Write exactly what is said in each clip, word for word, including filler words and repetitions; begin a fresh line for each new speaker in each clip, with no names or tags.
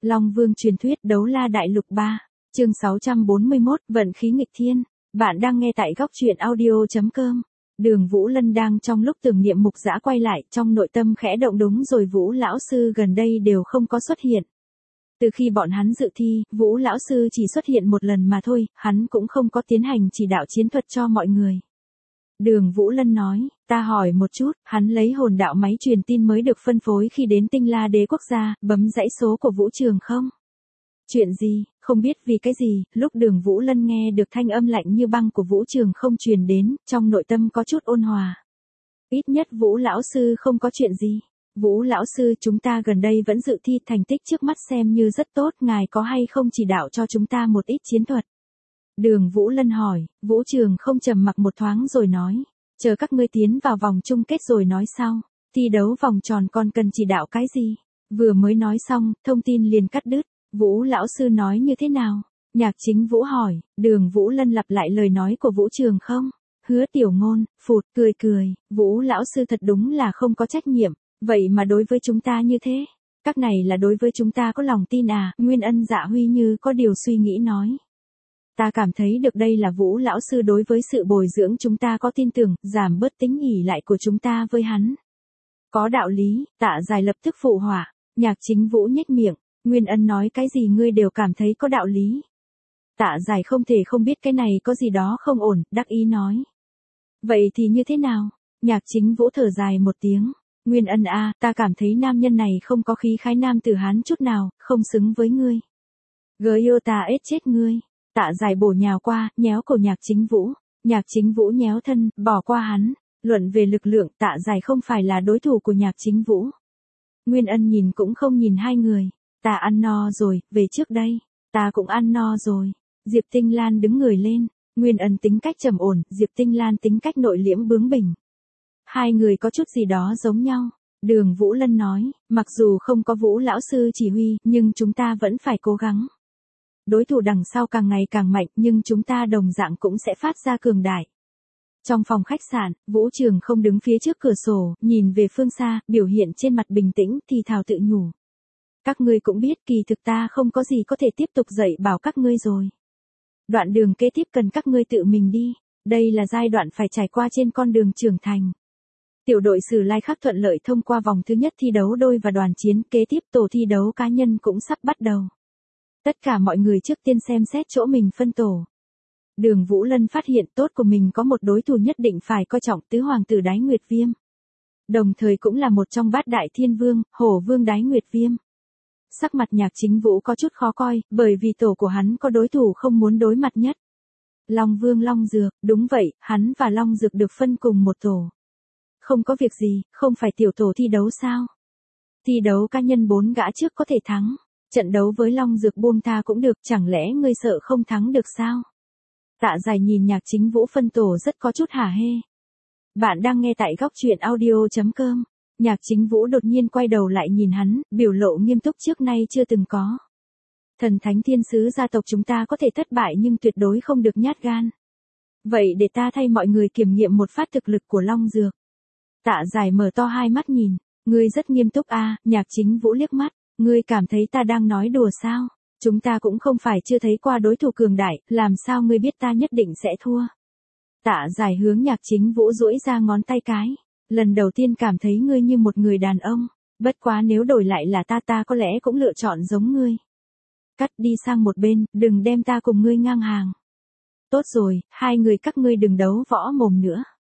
Long Vương truyền thuyết đấu la đại lục ba, chương sáu trăm bốn mươi mốt, vận khí nghịch thiên. Bạn đang nghe tại góc truyện audio.com. Đường Vũ Lân đang trong lúc tưởng niệm mục dã quay lại, trong nội tâm khẽ động, đúng rồi, Vũ lão sư gần đây đều không có xuất hiện. Từ khi bọn hắn dự thi, Vũ lão sư chỉ xuất hiện một lần mà thôi, hắn cũng không có tiến hành chỉ đạo chiến thuật cho mọi người. Đường Vũ Lân nói, ta hỏi một chút, hắn lấy hồn đạo máy truyền tin mới được phân phối khi đến Tinh La Đế quốc gia, bấm dãy số của Vũ Trường không? Chuyện gì, không biết vì cái gì, lúc Đường Vũ Lân nghe được thanh âm lạnh như băng của Vũ Trường không truyền đến, trong nội tâm có chút ôn hòa. Ít nhất Vũ lão sư không có chuyện gì. Vũ lão sư, chúng ta gần đây vẫn dự thi, thành tích trước mắt xem như rất tốt, ngài có hay không chỉ đạo cho chúng ta một ít chiến thuật? Đường Vũ Lân hỏi. Vũ Trường không trầm mặc một thoáng rồi nói, chờ các ngươi tiến vào vòng chung kết rồi nói sau, thi đấu vòng tròn còn cần chỉ đạo cái gì? Vừa mới nói xong, thông tin liền cắt đứt. Vũ lão sư nói như thế nào? Nhạc Chính Vũ hỏi. Đường Vũ Lân lặp lại lời nói của Vũ Trường không. Hứa Tiểu Ngôn, phụt, cười cười, Vũ lão sư thật đúng là không có trách nhiệm, vậy mà đối với chúng ta như thế. Các này là đối với chúng ta có lòng tin à? Nguyên Ân Dạ Huy như có điều suy nghĩ nói. Ta cảm thấy được đây là Vũ lão sư đối với sự bồi dưỡng chúng ta có tin tưởng, giảm bớt tính ỷ lại của chúng ta với hắn. Có đạo lý, Tạ Dài lập tức phụ họa. Nhạc Chính Vũ nhếch miệng. Nguyên Ân nói cái gì ngươi đều cảm thấy có đạo lý. Tạ Dài không thể không biết cái này có gì đó không ổn, đắc ý nói. Vậy thì như thế nào? Nhạc Chính Vũ thở dài một tiếng. Nguyên Ân a, ta cảm thấy nam nhân này không có khí khái nam tử hán chút nào, không xứng với ngươi. Gơ yêu ta ết chết ngươi. Tạ Dài bổ nhào qua, nhéo cổ Nhạc Chính Vũ. Nhạc Chính Vũ nhéo thân, bỏ qua hắn. Luận về lực lượng, Tạ Dài không phải là đối thủ của Nhạc Chính Vũ. Nguyên Ân nhìn cũng không nhìn hai người. Ta ăn no rồi, về trước đây. Ta cũng ăn no rồi. Diệp Tinh Lan đứng người lên. Nguyên Ân tính cách trầm ổn, Diệp Tinh Lan tính cách nội liễm bướng bỉnh. Hai người có chút gì đó giống nhau. Đường Vũ Lân nói, mặc dù không có Vũ lão sư chỉ huy, nhưng chúng ta vẫn phải cố gắng. Đối thủ đằng sau càng ngày càng mạnh, nhưng chúng ta đồng dạng cũng sẽ phát ra cường đại. Trong phòng khách sạn, Vũ Trường không đứng phía trước cửa sổ, nhìn về phương xa, biểu hiện trên mặt bình tĩnh, thì thào tự nhủ. Các ngươi cũng biết kỳ thực ta không có gì có thể tiếp tục dạy bảo các ngươi rồi. Đoạn đường kế tiếp cần các ngươi tự mình đi, đây là giai đoạn phải trải qua trên con đường trưởng thành. Tiểu đội Sử Lai Khắc thuận lợi thông qua vòng thứ nhất thi đấu đôi và đoàn chiến, kế tiếp tổ thi đấu cá nhân cũng sắp bắt đầu. Tất cả mọi người trước tiên xem xét chỗ mình phân tổ. Đường Vũ Lân phát hiện tốt của mình có một đối thủ nhất định phải coi trọng, tứ hoàng tử Đái Nguyệt Viêm. Đồng thời cũng là một trong bát đại thiên vương, Hổ Vương Đái Nguyệt Viêm. Sắc mặt Nhạc Chính Vũ có chút khó coi, bởi vì tổ của hắn có đối thủ không muốn đối mặt nhất. Long Vương Long Dược, đúng vậy, hắn và Long Dược được phân cùng một tổ. Không có việc gì, không phải tiểu tổ thi đấu sao? Thi đấu cá nhân bốn gã trước có thể thắng. Trận đấu với Long Dược buông tha cũng được, chẳng lẽ ngươi sợ không thắng được sao? Tạ Dài nhìn Nhạc Chính Vũ phân tổ rất có chút hả hê. Bạn đang nghe tại góc truyện audio.com. Nhạc Chính Vũ đột nhiên quay đầu lại nhìn hắn, biểu lộ nghiêm túc trước nay chưa từng có. Thần thánh thiên sứ gia tộc chúng ta có thể thất bại nhưng tuyệt đối không được nhát gan. Vậy để ta thay mọi người kiểm nghiệm một phát thực lực của Long Dược. Tạ Dài mở to hai mắt nhìn. Ngươi rất nghiêm túc a. Nhạc Chính Vũ liếc mắt. Ngươi cảm thấy ta đang nói đùa sao? Chúng ta cũng không phải chưa thấy qua đối thủ cường đại, làm sao ngươi biết ta nhất định sẽ thua? Tạ Dài hướng Nhạc Chính Vũ duỗi ra ngón tay cái. Lần đầu tiên cảm thấy ngươi như một người đàn ông, bất quá nếu đổi lại là ta ta có lẽ cũng lựa chọn giống ngươi. Cắt đi sang một bên, đừng đem ta cùng ngươi ngang hàng. Tốt rồi, hai người các ngươi đừng đấu võ mồm nữa.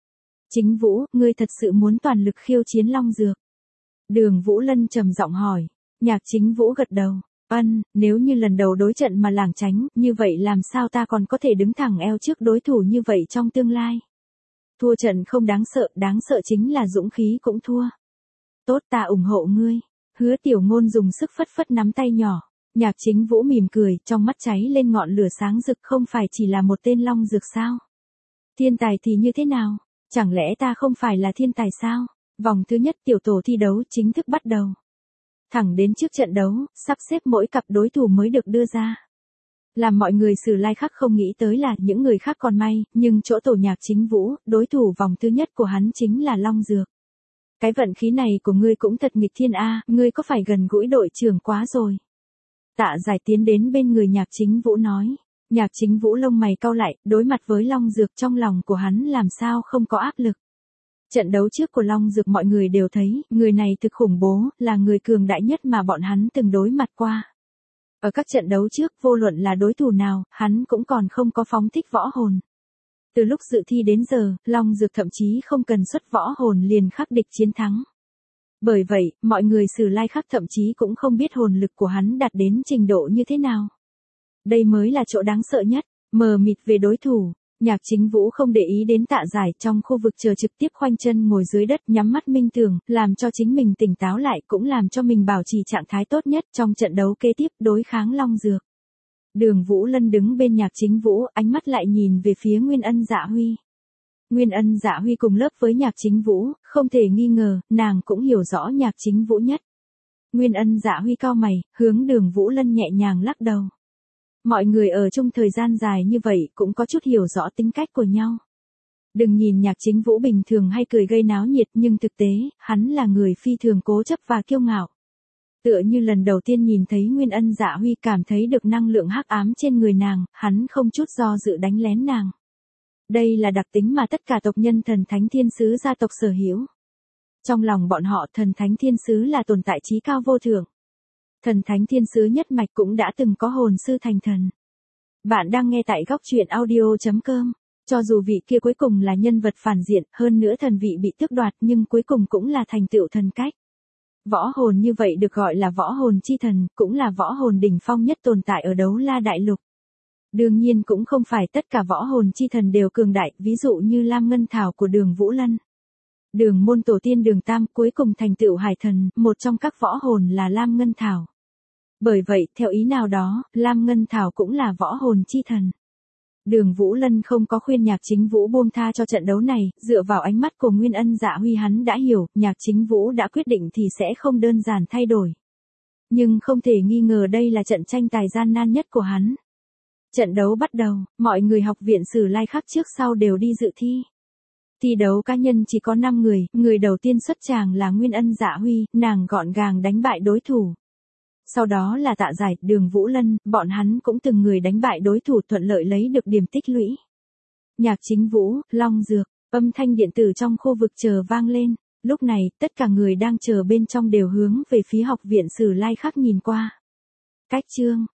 Chính Vũ, ngươi thật sự muốn toàn lực khiêu chiến Long Dược? Đường Vũ Lân trầm giọng hỏi. Nhạc Chính Vũ gật đầu. Ân, nếu như lần đầu đối trận mà lảng tránh, như vậy làm sao ta còn có thể đứng thẳng eo trước đối thủ như vậy trong tương lai? Thua trận không đáng sợ, đáng sợ chính là dũng khí cũng thua. Tốt, ta ủng hộ ngươi. Hứa Tiểu Ngôn dùng sức phất phất nắm tay nhỏ. Nhạc Chính Vũ mỉm cười, trong mắt cháy lên ngọn lửa sáng rực, không phải chỉ là một tên Long Dược sao? Thiên tài thì như thế nào? Chẳng lẽ ta không phải là thiên tài sao? Vòng thứ nhất tiểu tổ thi đấu chính thức bắt đầu. Thẳng đến trước trận đấu, sắp xếp mỗi cặp đối thủ mới được đưa ra. Làm mọi người Sử Lai Khắc không nghĩ tới là những người khác còn may, nhưng chỗ tổ Nhạc Chính Vũ, đối thủ vòng thứ nhất của hắn chính là Long Dược. Cái vận khí này của ngươi cũng thật nghịch thiên a, ngươi có phải gần gũi đội trưởng quá rồi. Tạ Giải tiến đến bên người Nhạc Chính Vũ nói. Nhạc Chính Vũ lông mày cau lại, đối mặt với Long Dược trong lòng của hắn làm sao không có áp lực. Trận đấu trước của Long Dược mọi người đều thấy, người này thực khủng bố, là người cường đại nhất mà bọn hắn từng đối mặt qua. Ở các trận đấu trước, vô luận là đối thủ nào, hắn cũng còn không có phóng thích võ hồn. Từ lúc dự thi đến giờ, Long Dược thậm chí không cần xuất võ hồn liền khắc địch chiến thắng. Bởi vậy, mọi người Sử Lai Khắc thậm chí cũng không biết hồn lực của hắn đạt đến trình độ như thế nào. Đây mới là chỗ đáng sợ nhất, mờ mịt về đối thủ. Nhạc Chính Vũ không để ý đến Tạ Giải, trong khu vực chờ trực tiếp khoanh chân ngồi dưới đất nhắm mắt minh tưởng, làm cho chính mình tỉnh táo lại cũng làm cho mình bảo trì trạng thái tốt nhất trong trận đấu kế tiếp đối kháng Long Dược. Đường Vũ Lân đứng bên Nhạc Chính Vũ, ánh mắt lại nhìn về phía Nguyên Ân Dạ Huy. Nguyên Ân Dạ Huy cùng lớp với Nhạc Chính Vũ, không thể nghi ngờ, nàng cũng hiểu rõ Nhạc Chính Vũ nhất. Nguyên Ân Dạ Huy cau mày, hướng Đường Vũ Lân nhẹ nhàng lắc đầu. Mọi người ở chung thời gian dài như vậy cũng có chút hiểu rõ tính cách của nhau. Đừng nhìn Nhạc Chính Vũ bình thường hay cười gây náo nhiệt nhưng thực tế, hắn là người phi thường cố chấp và kiêu ngạo. Tựa như lần đầu tiên nhìn thấy Nguyên Ân Dạ Huy cảm thấy được năng lượng hắc ám trên người nàng, hắn không chút do dự đánh lén nàng. Đây là đặc tính mà tất cả tộc nhân thần thánh thiên sứ gia tộc sở hữu. Trong lòng bọn họ thần thánh thiên sứ là tồn tại trí cao vô thượng. Thần thánh thiên sứ nhất mạch cũng đã từng có hồn sư thành thần. Bạn đang nghe tại góc truyện audio chấm com. Cho dù vị kia cuối cùng là nhân vật phản diện, hơn nữa thần vị bị tước đoạt nhưng cuối cùng cũng là thành tựu thần cách. Võ hồn như vậy được gọi là võ hồn chi thần, cũng là võ hồn đỉnh phong nhất tồn tại ở Đấu La Đại Lục. Đương nhiên cũng không phải tất cả võ hồn chi thần đều cường đại, ví dụ như Lam Ngân Thảo của Đường Vũ Lân. Đường môn tổ tiên Đường Tam cuối cùng thành tựu hải thần, một trong các võ hồn là Lam Ngân Thảo. Bởi vậy, theo ý nào đó, Lam Ngân Thảo cũng là võ hồn chi thần. Đường Vũ Lân không có khuyên Nhạc Chính Vũ buông tha cho trận đấu này, dựa vào ánh mắt của Nguyên Ân Dạ Huy hắn đã hiểu, Nhạc Chính Vũ đã quyết định thì sẽ không đơn giản thay đổi. Nhưng không thể nghi ngờ đây là trận tranh tài gian nan nhất của hắn. Trận đấu bắt đầu, mọi người học viện Sử Lai Khắc trước sau đều đi dự thi. Thi đấu cá nhân chỉ có năm người, người đầu tiên xuất tràng là Nguyên Ân Dạ Huy, nàng gọn gàng đánh bại đối thủ. Sau đó là Tạ Giải, Đường Vũ Lân, bọn hắn cũng từng người đánh bại đối thủ thuận lợi lấy được điểm tích lũy. Nhạc Chính Vũ, Long Dược, âm thanh điện tử trong khu vực chờ vang lên. Lúc này, tất cả người đang chờ bên trong đều hướng về phía học viện Sử Lai Khắc nhìn qua. Cách chương,